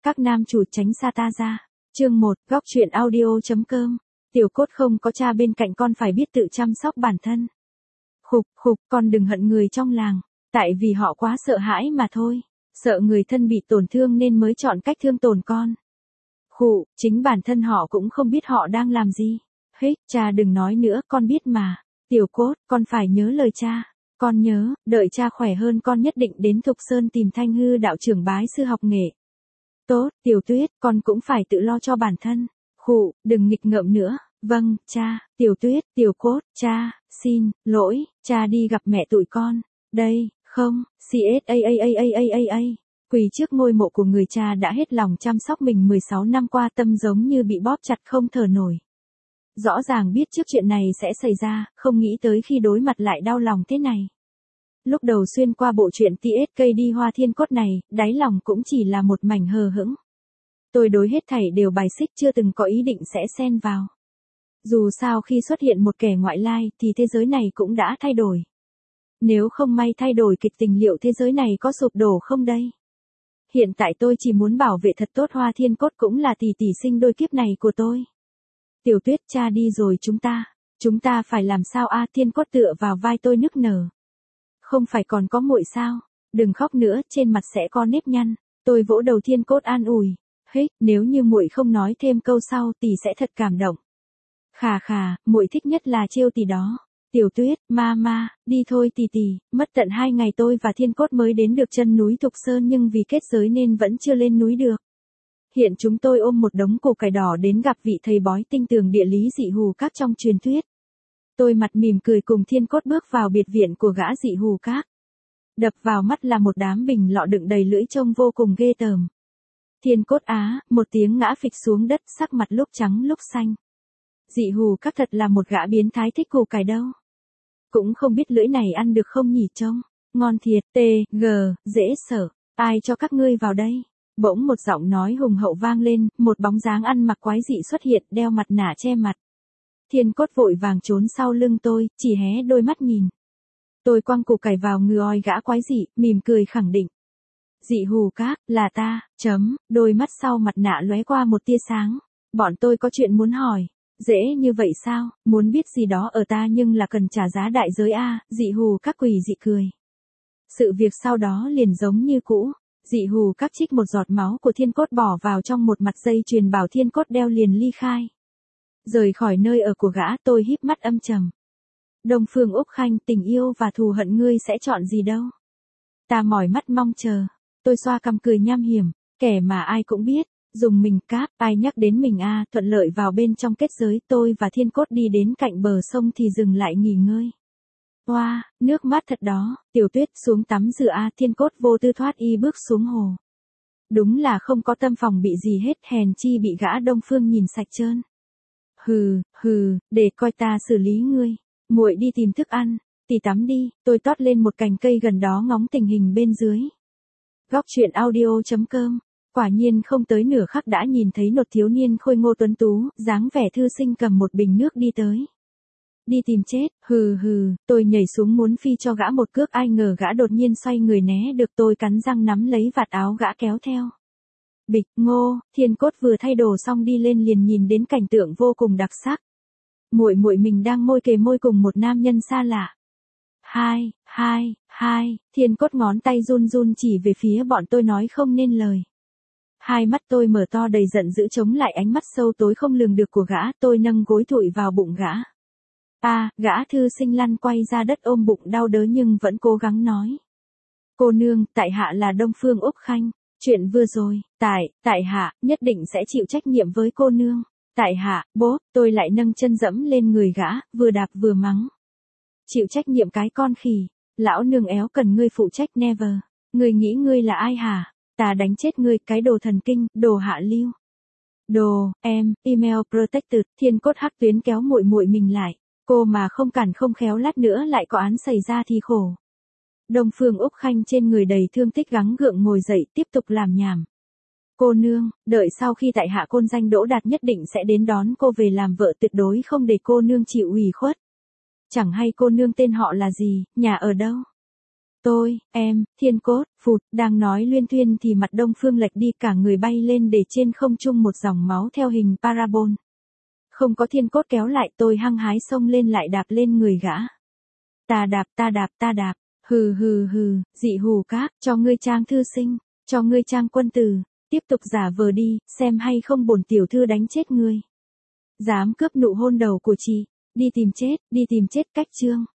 Các nam chủ tránh xa ta ra. Chương 1, góc truyện audio.com. Tiểu Cốt không có cha bên cạnh con phải biết tự chăm sóc bản thân. Khục khục, con đừng hận người trong làng, tại vì họ quá sợ hãi mà thôi, sợ người thân bị tổn thương nên mới chọn cách thương tổn con. Khụ, chính bản thân họ cũng không biết họ đang làm gì. Hích, cha đừng nói nữa, con biết mà. Tiểu Cốt, con phải nhớ lời cha. Con nhớ, đợi cha khỏe hơn con nhất định đến Thục Sơn tìm Thanh Hư đạo trưởng bái sư học nghệ. Tốt, Tiểu Tuyết, con cũng phải tự lo cho bản thân. Khụ, đừng nghịch ngợm nữa. Vâng, cha. Tiểu Tuyết, Tiểu Cốt, cha, xin lỗi, cha đi gặp mẹ tụi con. Đây, không, CSAAAAAA. Quỳ trước ngôi mộ của người cha đã hết lòng chăm sóc mình 16 năm qua, tâm giống như bị bóp chặt không thở nổi. Rõ ràng biết trước chuyện này sẽ xảy ra, không nghĩ tới khi đối mặt lại đau lòng thế này. Lúc đầu xuyên qua bộ truyện TSK đi Hoa Thiên Cốt này, đáy lòng cũng chỉ là một mảnh hờ hững. Tôi đối hết thảy đều bài xích, chưa từng có ý định sẽ xen vào. Dù sao khi xuất hiện một kẻ ngoại lai thì thế giới này cũng đã thay đổi. Nếu không may thay đổi kịch tình liệu thế giới này có sụp đổ không đây? Hiện tại tôi chỉ muốn bảo vệ thật tốt Hoa Thiên Cốt, cũng là tỷ tỷ sinh đôi kiếp này của tôi. Tiểu Tuyết, cha đi rồi chúng ta phải làm sao a? Thiên Cốt tựa vào vai tôi nức nở. Không phải còn có muội sao? Đừng khóc nữa, trên mặt sẽ có nếp nhăn. Tôi vỗ đầu Thiên Cốt an ủi. Hích, nếu như muội không nói thêm câu sau tỷ sẽ thật cảm động. Khà khà, muội thích nhất là trêu tỷ đó. Tiểu Tuyết, mama, đi thôi tỷ tỷ. Mất tận 2 ngày tôi và Thiên Cốt mới đến được chân núi Thục Sơn, nhưng vì kết giới nên vẫn chưa lên núi được. Hiện chúng tôi ôm một đống củ cải đỏ đến gặp vị thầy bói tinh tường địa lý dị hù các trong truyền thuyết. Tôi mặt mỉm cười cùng Thiên Cốt bước vào biệt viện của gã dị hù các. Đập vào mắt là một đám bình lọ đựng đầy lưỡi trông vô cùng ghê tởm. Thiên Cốt á, một tiếng ngã phịch xuống đất, sắc mặt lúc trắng lúc xanh. Dị hù các thật là một gã biến thái thích củ cải đâu. Cũng không biết lưỡi này ăn được không nhỉ, trông ngon thiệt. Dễ sợ. Ai cho các ngươi vào đây? Bỗng một giọng nói hùng hậu vang lên, một bóng dáng ăn mặc quái dị xuất hiện, đeo mặt nạ che mặt. Thiên Cốt vội vàng trốn sau lưng tôi, chỉ hé đôi mắt nhìn. Tôi quăng củ cải vào người gã quái dị, mỉm cười khẳng định. Dị hù các, là ta, đôi mắt sau mặt nạ lóe qua một tia sáng. Bọn tôi có chuyện muốn hỏi. Dễ như vậy sao? Muốn biết gì đó ở ta nhưng là cần trả giá đại giới a. Dị hù các quỷ dị cười. Sự việc sau đó liền giống như cũ. Dị hù các trích một giọt máu của Thiên Cốt bỏ vào trong một mặt dây chuyền, bảo Thiên Cốt đeo liền ly khai. Rời khỏi nơi ở của gã, tôi híp mắt âm trầm. Đông Phương Úc Khanh, tình yêu và thù hận ngươi sẽ chọn gì đâu? Ta mỏi mắt mong chờ. Tôi xoa cằm cười nham hiểm, kẻ mà ai cũng biết, dùng mình cáp, ai nhắc đến mình a. Thuận lợi vào bên trong kết giới, tôi và Thiên Cốt đi đến cạnh bờ sông thì dừng lại nghỉ ngơi. Oa, nước mát thật đó. Tiểu Tuyết, xuống tắm rửa a. Thiên Cốt vô tư thoát y bước xuống hồ. Đúng là không có tâm phòng bị gì hết, hèn chi bị gã Đông Phương nhìn sạch trơn. Để coi ta xử lý ngươi. Muội đi tìm thức ăn, tỷ tắm đi. Tôi tót lên một cành cây gần đó ngóng tình hình bên dưới. Góc truyện audio.com. Quả nhiên không tới nửa khắc đã nhìn thấy một thiếu niên khôi ngô tuấn tú, dáng vẻ thư sinh cầm một bình nước đi tới. Đi tìm chết, tôi nhảy xuống muốn phi cho gã một cước, ai ngờ gã đột nhiên xoay người né được, tôi cắn răng nắm lấy vạt áo gã kéo theo. Bịch, ngô. Thiên Cốt vừa thay đồ xong đi lên liền nhìn đến cảnh tượng vô cùng đặc sắc. Muội mình đang môi kề môi cùng một nam nhân xa lạ. Hai, Thiên Cốt ngón tay run run chỉ về phía bọn tôi nói không nên lời. Hai mắt tôi mở to đầy giận dữ chống lại ánh mắt sâu tối không lường được của gã, tôi nâng gối thụi vào bụng gã. Gã thư sinh lăn quay ra đất ôm bụng đau đớn nhưng vẫn cố gắng nói. Cô nương, tại hạ là Đông Phương Úc Khanh, chuyện vừa rồi, tại hạ, nhất định sẽ chịu trách nhiệm với cô nương. Tại hạ, bố, tôi lại nâng chân dẫm lên người gã, vừa đạp vừa mắng. Chịu trách nhiệm cái con khỉ, lão nương éo cần ngươi phụ trách never. Ngươi nghĩ ngươi là ai hả? Ta đánh chết ngươi, cái đồ thần kinh, đồ hạ lưu. Email protected. Thiên Cốt hắc tuyến kéo muội mình lại. Cô mà không cản không khéo lát nữa lại có án xảy ra thì khổ. Đông Phương Úc Khanh trên người đầy thương tích gắng gượng ngồi dậy tiếp tục làm nhảm. Cô nương, đợi sau khi tại hạ côn danh đỗ đạt nhất định sẽ đến đón cô về làm vợ, tuyệt đối không để cô nương chịu ủy khuất. Chẳng hay cô nương tên họ là gì, nhà ở đâu? Tôi, em, Thiên Cốt, phụt, đang nói luyên thuyên thì mặt Đông Phương lệch đi, cả người bay lên để trên không trung một dòng máu theo hình parabol. Không có Thiên Cốt kéo lại, tôi hăng hái xông lên lại đạp lên người gã. Ta đạp, ta đạp, ta đạp, hừ hừ hừ, dị hù các, cho ngươi trang thư sinh, cho ngươi trang quân tử, tiếp tục giả vờ đi, xem hay không bổn tiểu thư đánh chết ngươi. Dám cướp nụ hôn đầu của chị, đi tìm chết cách chương.